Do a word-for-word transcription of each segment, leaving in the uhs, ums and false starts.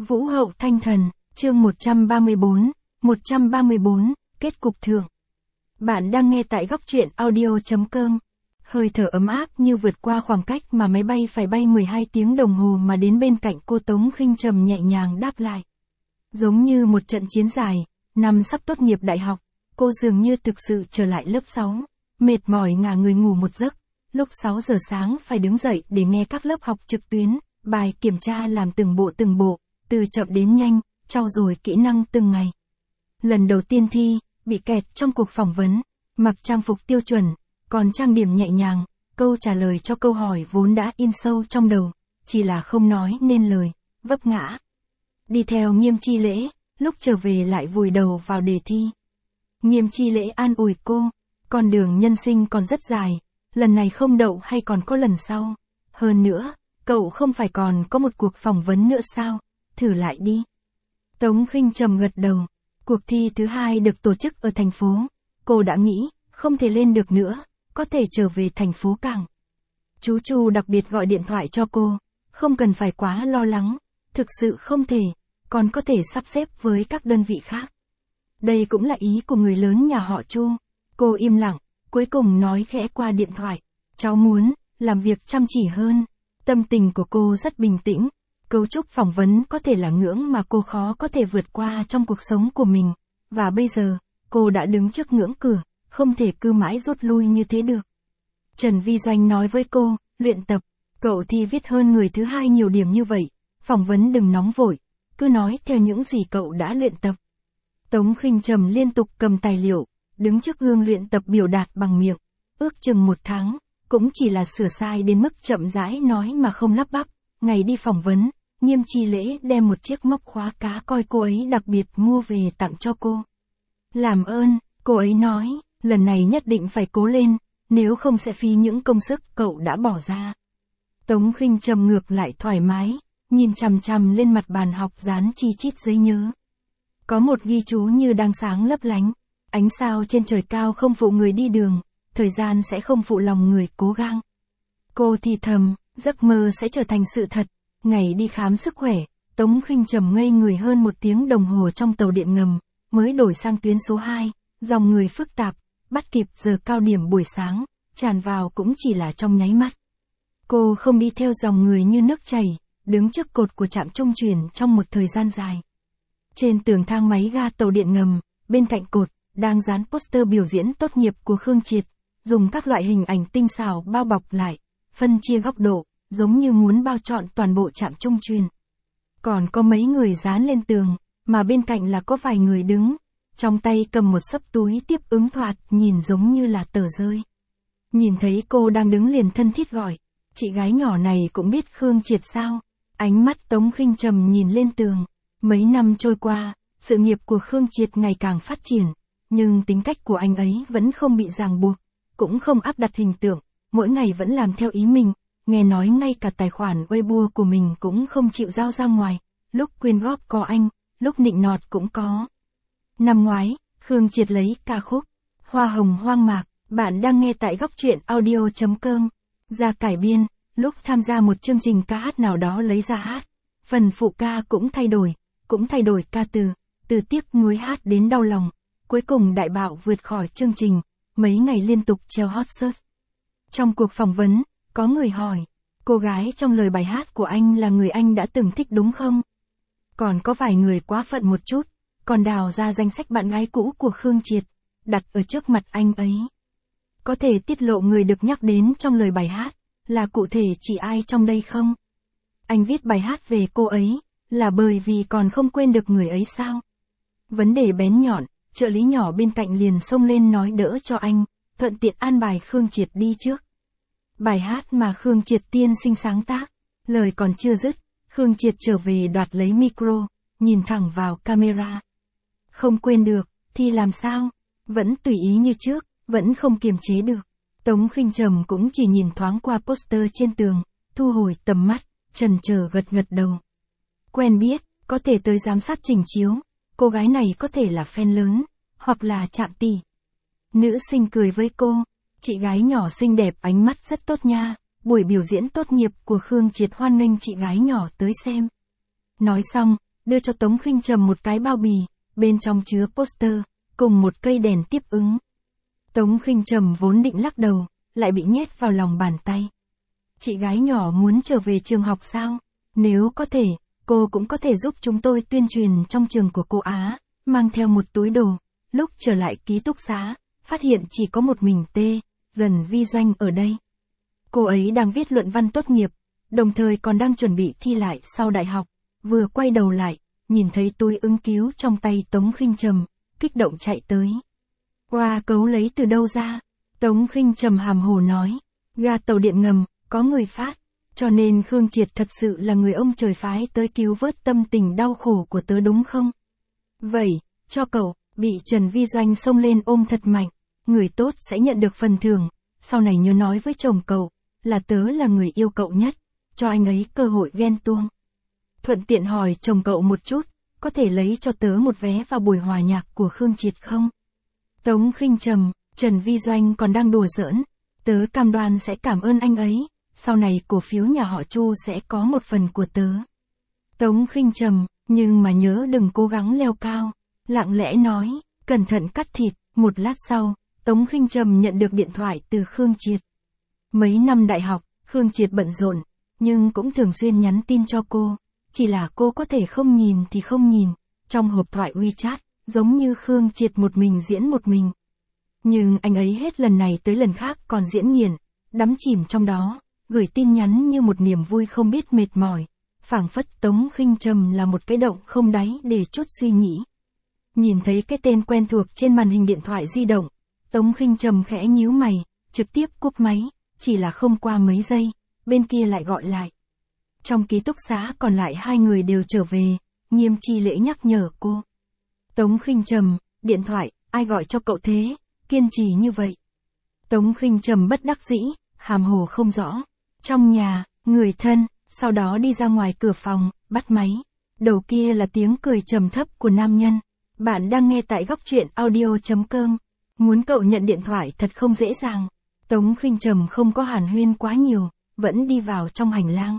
Vũ hậu thanh thần, chương một trăm ba mươi tư, một trăm ba mươi tư, kết cục thưởng. Bạn đang nghe tại góc truyện audio chấm com. Hơi thở ấm áp như vượt qua khoảng cách mà máy bay phải bay mười hai tiếng đồng hồ mà đến bên cạnh cô Tống Khinh Trầm nhẹ nhàng đáp lại. Giống như một trận chiến dài, năm sắp tốt nghiệp đại học, cô dường như thực sự trở lại lớp sáu, mệt mỏi ngả người ngủ một giấc, lúc sáu giờ sáng phải đứng dậy để nghe các lớp học trực tuyến, bài kiểm tra làm từng bộ từng bộ, từ chậm đến nhanh, trau dồi kỹ năng từng ngày. Lần đầu tiên thi, bị kẹt trong cuộc phỏng vấn, mặc trang phục tiêu chuẩn, còn trang điểm nhẹ nhàng, câu trả lời cho câu hỏi vốn đã in sâu trong đầu, chỉ là không nói nên lời, vấp ngã. Đi theo Nghiêm Chi Lễ, lúc trở về lại vùi đầu vào đề thi. Nghiêm Chi Lễ an ủi cô, con đường nhân sinh còn rất dài, lần này không đậu hay còn có lần sau. Hơn nữa, cậu không phải còn có một cuộc phỏng vấn nữa sao, thử lại đi. Tống Khinh Trầm gật đầu, cuộc thi thứ hai được tổ chức ở thành phố, cô đã nghĩ, không thể lên được nữa, có thể trở về thành phố Cảng. Chú Chu đặc biệt gọi điện thoại cho cô, không cần phải quá lo lắng, thực sự không thể, còn có thể sắp xếp với các đơn vị khác. Đây cũng là ý của người lớn nhà họ Chu. Cô im lặng, cuối cùng nói khẽ qua điện thoại, cháu muốn làm việc chăm chỉ hơn. Tâm tình của cô rất bình tĩnh, cấu trúc phỏng vấn có thể là ngưỡng mà cô khó có thể vượt qua trong cuộc sống của mình, và bây giờ, cô đã đứng trước ngưỡng cửa, không thể cứ mãi rút lui như thế được. Trần Vi Doanh nói với cô, luyện tập, cậu thi viết hơn người thứ hai nhiều điểm như vậy, phỏng vấn đừng nóng vội, cứ nói theo những gì cậu đã luyện tập. Tống Khinh Trầm liên tục cầm tài liệu, đứng trước gương luyện tập biểu đạt bằng miệng, ước chừng một tháng, cũng chỉ là sửa sai đến mức chậm rãi nói mà không lắp bắp. Ngày đi phỏng vấn, Nghiêm Chi Lễ đem một chiếc móc khóa cá coi cô ấy đặc biệt mua về tặng cho cô. Làm ơn, cô ấy nói, lần này nhất định phải cố lên, nếu không sẽ phí những công sức cậu đã bỏ ra. Tống Khinh Trầm ngược lại thoải mái, nhìn chằm chằm lên mặt bàn học dán chi chít giấy nhớ. Có một ghi chú như đang sáng lấp lánh, ánh sao trên trời cao không phụ người đi đường, thời gian sẽ không phụ lòng người cố gắng. Cô thì thầm, giấc mơ sẽ trở thành sự thật. Ngày đi khám sức khỏe, Tống Khinh Trầm ngây người hơn một tiếng đồng hồ trong tàu điện ngầm, mới đổi sang tuyến số hai, dòng người phức tạp, bắt kịp giờ cao điểm buổi sáng, tràn vào cũng chỉ là trong nháy mắt. Cô không đi theo dòng người như nước chảy, đứng trước cột của trạm trung chuyển trong một thời gian dài. Trên tường thang máy ga tàu điện ngầm, bên cạnh cột, đang dán poster biểu diễn tốt nghiệp của Khương Triệt, dùng các loại hình ảnh tinh xảo bao bọc lại, phân chia góc độ, giống như muốn bao trọn toàn bộ trạm trung truyền. Còn có mấy người dán lên tường, mà bên cạnh là có vài người đứng, trong tay cầm một xấp túi tiếp ứng thoạt, nhìn giống như là tờ rơi. Nhìn thấy cô đang đứng liền thân thiết gọi, chị gái nhỏ này cũng biết Khương Triệt sao? Ánh mắt Tống Khinh Trầm nhìn lên tường. Mấy năm trôi qua, sự nghiệp của Khương Triệt ngày càng phát triển, nhưng tính cách của anh ấy vẫn không bị ràng buộc, cũng không áp đặt hình tượng, mỗi ngày vẫn làm theo ý mình, nghe nói ngay cả tài khoản Weibo của mình cũng không chịu giao ra ngoài, lúc quyên góp có anh, lúc nịnh nọt cũng có. Năm ngoái, Khương Triệt lấy ca khúc Hoa Hồng Hoang Mạc, bạn đang nghe tại góc truyện audio chấm com, ra cải biên, lúc tham gia một chương trình ca hát nào đó lấy ra hát, phần phụ ca cũng thay đổi. Cũng thay đổi ca từ, từ tiếc nuối hát đến đau lòng, cuối cùng đại bạo vượt khỏi chương trình, mấy ngày liên tục treo hot search. Trong cuộc phỏng vấn, có người hỏi, cô gái trong lời bài hát của anh là người anh đã từng thích đúng không? Còn có vài người quá phận một chút, còn đào ra danh sách bạn gái cũ của Khương Triệt, đặt ở trước mặt anh ấy. Có thể tiết lộ người được nhắc đến trong lời bài hát, là cụ thể chỉ ai trong đây không? Anh viết bài hát về cô ấy, là bởi vì còn không quên được người ấy sao? Vấn đề bén nhọn, trợ lý nhỏ bên cạnh liền xông lên nói đỡ cho anh, thuận tiện an bài Khương Triệt đi trước. Bài hát mà Khương Triệt tiên sinh sáng tác, lời còn chưa dứt, Khương Triệt trở về đoạt lấy micro, nhìn thẳng vào camera. Không quên được, thì làm sao? Vẫn tùy ý như trước, vẫn không kiềm chế được. Tống Khinh Trầm cũng chỉ nhìn thoáng qua poster trên tường, thu hồi tầm mắt, chần chờ gật gật đầu. Quen biết, có thể tới giám sát trình chiếu, cô gái này có thể là fan lớn, hoặc là Trạm tỷ. Nữ sinh cười với cô, chị gái nhỏ xinh đẹp ánh mắt rất tốt nha, buổi biểu diễn tốt nghiệp của Khương Triệt hoan nghênh chị gái nhỏ tới xem. Nói xong, đưa cho Tống Khinh Trầm một cái bao bì, bên trong chứa poster, cùng một cây đèn tiếp ứng. Tống Khinh Trầm vốn định lắc đầu, lại bị nhét vào lòng bàn tay. Chị gái nhỏ muốn trở về trường học sao? Nếu có thể, cô cũng có thể giúp chúng tôi tuyên truyền trong trường của cô Á, mang theo một túi đồ. Lúc trở lại ký túc xá, phát hiện chỉ có một mình Tê, Dần Vi Doanh ở đây. Cô ấy đang viết luận văn tốt nghiệp, đồng thời còn đang chuẩn bị thi lại sau đại học, vừa quay đầu lại, nhìn thấy túi ứng cứu trong tay Tống Khinh Trầm, kích động chạy tới. Qua cấu lấy từ đâu ra? Tống Khinh Trầm hàm hồ nói, ga tàu điện ngầm, có người phát, cho nên Khương Triệt thật sự là người ông trời phái tới cứu vớt tâm tình đau khổ của tớ đúng không? Vậy, cho cậu, bị Trần Vi Doanh xông lên ôm thật mạnh, người tốt sẽ nhận được phần thưởng, sau này nhớ nói với chồng cậu, là tớ là người yêu cậu nhất, cho anh ấy cơ hội ghen tuông. Thuận tiện hỏi chồng cậu một chút, có thể lấy cho tớ một vé vào buổi hòa nhạc của Khương Triệt không? Tống Khinh Trầm, Trần Vi Doanh còn đang đùa giỡn, tớ cam đoan sẽ cảm ơn anh ấy, sau này cổ phiếu nhà họ Chu sẽ có một phần của tớ. Tống Khinh Trầm, nhưng mà nhớ đừng cố gắng leo cao, lặng lẽ nói, cẩn thận cắt thịt. Một lát sau, Tống Khinh Trầm nhận được điện thoại từ Khương Triệt. Mấy năm đại học, Khương Triệt bận rộn, nhưng cũng thường xuyên nhắn tin cho cô, chỉ là cô có thể không nhìn thì không nhìn, trong hộp thoại WeChat, giống như Khương Triệt một mình diễn một mình. Nhưng anh ấy hết lần này tới lần khác còn diễn nghiền, đắm chìm trong đó, gửi tin nhắn như một niềm vui không biết mệt mỏi, phảng phất Tống Khinh Trầm là một cái động không đáy để chút suy nghĩ. Nhìn thấy cái tên quen thuộc trên màn hình điện thoại di động, Tống Khinh Trầm khẽ nhíu mày, trực tiếp cúp máy, chỉ là không qua mấy giây, bên kia lại gọi lại. Trong ký túc xá còn lại hai người đều trở về, Nghiêm Chi Lễ nhắc nhở cô. Tống Khinh Trầm, điện thoại, ai gọi cho cậu thế, kiên trì như vậy. Tống Khinh Trầm bất đắc dĩ, hàm hồ không rõ. Trong nhà, người thân, sau đó đi ra ngoài cửa phòng, bắt máy. Đầu kia là tiếng cười trầm thấp của nam nhân. Bạn đang nghe tại góc truyện audio chấm com. Muốn cậu nhận điện thoại thật không dễ dàng. Tống Khinh Trầm không có hàn huyên quá nhiều, vẫn đi vào trong hành lang.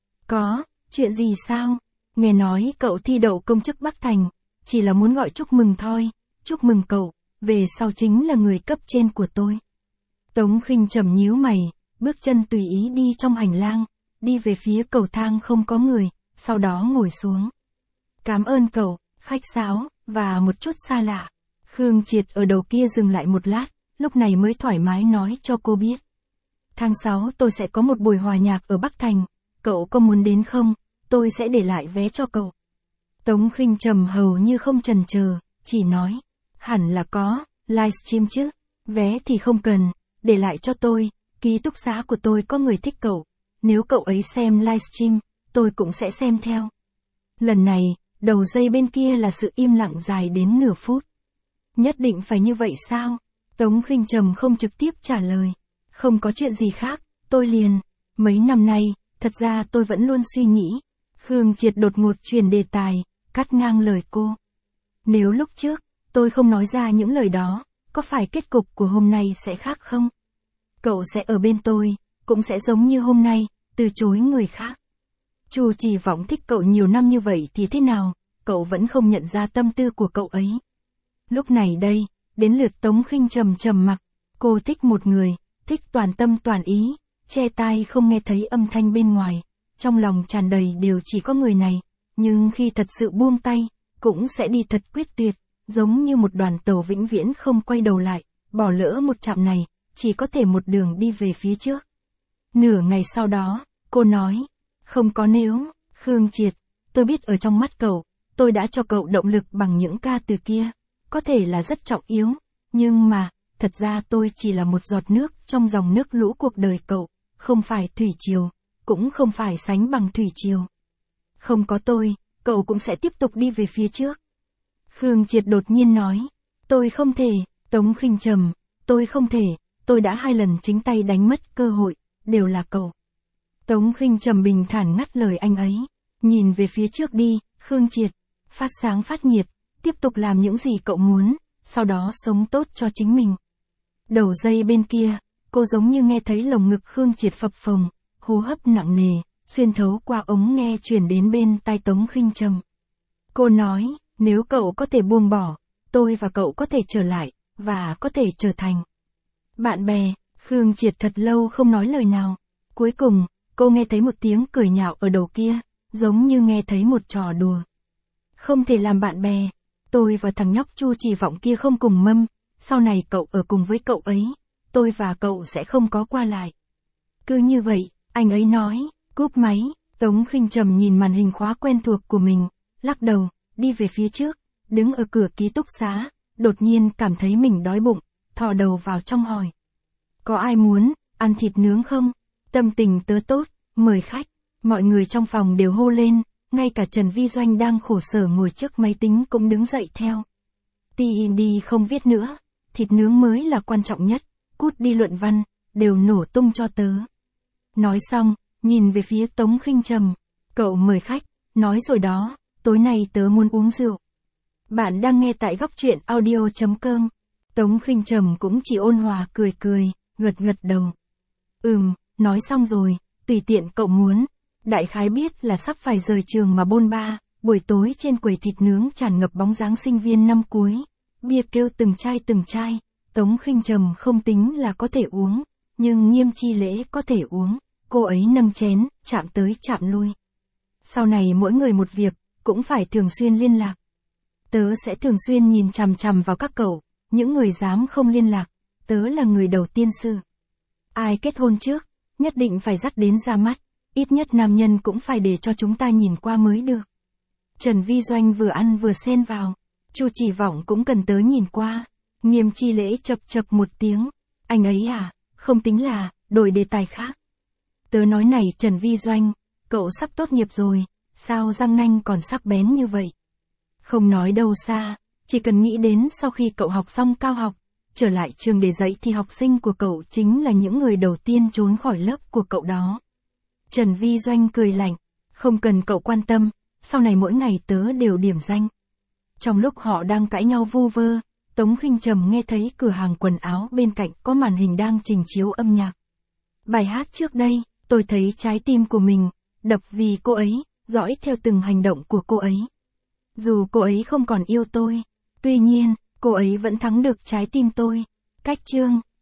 Có, chuyện gì sao? Nghe nói cậu thi đậu công chức Bắc Thành, chỉ là muốn gọi chúc mừng thôi, chúc mừng cậu, về sau chính là người cấp trên của tôi. Tống Khinh Trầm nhíu mày, bước chân tùy ý đi trong hành lang, đi về phía cầu thang không có người, sau đó ngồi xuống. Cảm ơn cậu, khách sáo, và một chút xa lạ. Khương Triệt ở đầu kia dừng lại một lát, lúc này mới thoải mái nói cho cô biết. Tháng sáu tôi sẽ có một buổi hòa nhạc ở Bắc Thành, cậu có muốn đến không? Tôi sẽ để lại vé cho cậu. Tống Khinh Trầm hầu như không chần chờ, chỉ nói, hẳn là có, livestream chứ, vé thì không cần, để lại cho tôi, ký túc xá của tôi có người thích cậu, nếu cậu ấy xem livestream, tôi cũng sẽ xem theo. Lần này, đầu dây bên kia là sự im lặng dài đến nửa phút. Nhất định phải như vậy sao? Tống Khinh Trầm không trực tiếp trả lời. Không có chuyện gì khác, tôi liền. Mấy năm nay, thật ra tôi vẫn luôn suy nghĩ. Khương Triệt đột ngột chuyển đề tài, cắt ngang lời cô. Nếu lúc trước, tôi không nói ra những lời đó, có phải kết cục của hôm nay sẽ khác không? Cậu sẽ ở bên tôi, cũng sẽ giống như hôm nay, từ chối người khác. Chu Chỉ Vọng thích cậu nhiều năm như vậy thì thế nào, cậu vẫn không nhận ra tâm tư của cậu ấy. Lúc này đây, đến lượt Tống Khinh Trầm trầm mặc, cô thích một người, thích toàn tâm toàn ý, che tai không nghe thấy âm thanh bên ngoài, trong lòng tràn đầy đều chỉ có người này, nhưng khi thật sự buông tay, cũng sẽ đi thật quyết tuyệt, giống như một đoàn tàu vĩnh viễn không quay đầu lại, bỏ lỡ một chạm này, chỉ có thể một đường đi về phía trước. Nửa ngày sau đó, cô nói, không có nếu, Khương Triệt, tôi biết ở trong mắt cậu, tôi đã cho cậu động lực bằng những ca từ kia, có thể là rất trọng yếu, nhưng mà, thật ra tôi chỉ là một giọt nước trong dòng nước lũ cuộc đời cậu, không phải thủy triều, cũng không phải sánh bằng thủy triều. Không có tôi, cậu cũng sẽ tiếp tục đi về phía trước. Khương Triệt đột nhiên nói, tôi không thể, Tống Khinh Trầm, tôi không thể, tôi đã hai lần chính tay đánh mất cơ hội, đều là cậu. Tống Khinh Trầm bình thản ngắt lời anh ấy, nhìn về phía trước đi, Khương Triệt, phát sáng phát nhiệt, tiếp tục làm những gì cậu muốn, sau đó sống tốt cho chính mình. Đầu dây bên kia, cô giống như nghe thấy lồng ngực Khương Triệt phập phồng, hô hấp nặng nề, xuyên thấu qua ống nghe truyền đến bên tai Tống Khinh Trầm. Cô nói, nếu cậu có thể buông bỏ, tôi và cậu có thể trở lại, và có thể trở thành bạn bè. Khương Triệt thật lâu không nói lời nào. Cuối cùng, cô nghe thấy một tiếng cười nhạo ở đầu kia, giống như nghe thấy một trò đùa. Không thể làm bạn bè. Tôi và thằng nhóc Chu Chỉ Vọng kia không cùng mâm, sau này cậu ở cùng với cậu ấy, tôi và cậu sẽ không có qua lại. Cứ như vậy, anh ấy nói, cúp máy. Tống Khinh Trầm nhìn màn hình khóa quen thuộc của mình, lắc đầu, đi về phía trước, đứng ở cửa ký túc xá, đột nhiên cảm thấy mình đói bụng, thò đầu vào trong hỏi. Có ai muốn ăn thịt nướng không? Tâm tình tớ tốt, mời khách. Mọi người trong phòng đều hô lên, ngay cả Trần Vi Doanh đang khổ sở ngồi trước máy tính cũng đứng dậy theo. Ti đi không viết nữa, thịt nướng mới là quan trọng nhất, cút đi luận văn, đều nổ tung cho tớ. Nói xong, nhìn về phía Tống Khinh Trầm, cậu mời khách, nói rồi đó, tối nay tớ muốn uống rượu. Bạn đang nghe tại góc truyện audio chấm com. Tống Khinh Trầm cũng chỉ ôn hòa cười cười, gật gật đầu. Ừm, nói xong rồi, tùy tiện cậu muốn. Đại khái biết là sắp phải rời trường mà bôn ba, buổi tối trên quầy thịt nướng tràn ngập bóng dáng sinh viên năm cuối. Bia kêu từng chai từng chai, Tống Khinh Trầm không tính là có thể uống, nhưng Nghiêm Chi Lễ có thể uống. Cô ấy nâng chén, chạm tới chạm lui. Sau này mỗi người một việc, cũng phải thường xuyên liên lạc. Tớ sẽ thường xuyên nhìn chằm chằm vào các cậu, những người dám không liên lạc, tớ là người đầu tiên sư. Ai kết hôn trước, nhất định phải dắt đến ra mắt, ít nhất nam nhân cũng phải để cho chúng ta nhìn qua mới được. Trần Vi Doanh vừa ăn vừa xen vào, Chu Chỉ Vọng cũng cần tớ nhìn qua. Nghiêm Chi Lễ chập chập một tiếng, anh ấy à, không tính là, đổi đề tài khác. Tớ nói này Trần Vi Doanh, cậu sắp tốt nghiệp rồi, sao răng nanh còn sắc bén như vậy? Không nói đâu xa, chỉ cần nghĩ đến sau khi cậu học xong cao học, trở lại trường để dạy thì học sinh của cậu chính là những người đầu tiên trốn khỏi lớp của cậu đó. Trần Vi Doanh cười lạnh, không cần cậu quan tâm, sau này mỗi ngày tớ đều điểm danh. Trong lúc họ đang cãi nhau vu vơ, Tống Khinh Trầm nghe thấy cửa hàng quần áo bên cạnh có màn hình đang trình chiếu âm nhạc. Bài hát trước đây, tôi thấy trái tim của mình đập vì cô ấy, dõi theo từng hành động của cô ấy. Dù cô ấy không còn yêu tôi, tuy nhiên, cô ấy vẫn thắng được trái tim tôi. Cách chương